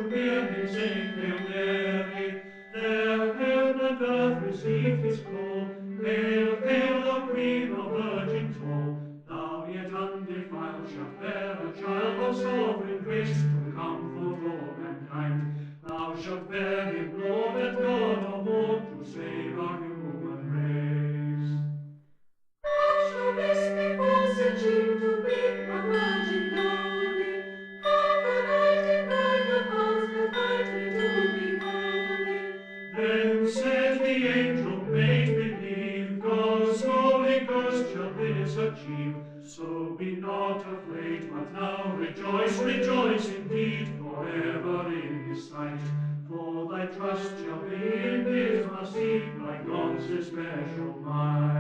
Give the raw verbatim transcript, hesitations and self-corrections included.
to hear him sing Hail Mary. There heaven and earth received his call. Hail, hail, the Queen of virgins all. Thou yet undefiled shalt bear a child of sovereign grace to comfort all mankind. Thou shalt bear him, Lord and God of all, to save our human race. Thou shalt this be false achieve to be a virgin holy. How can I deny the vows that bind me to be holy? Then said the angel, make believe, God's holy ghost shall this achieve. So be not afraid, but now rejoice, rejoice indeed, forever in his sight. For thy trust shall be in his mercy, by God's especial might.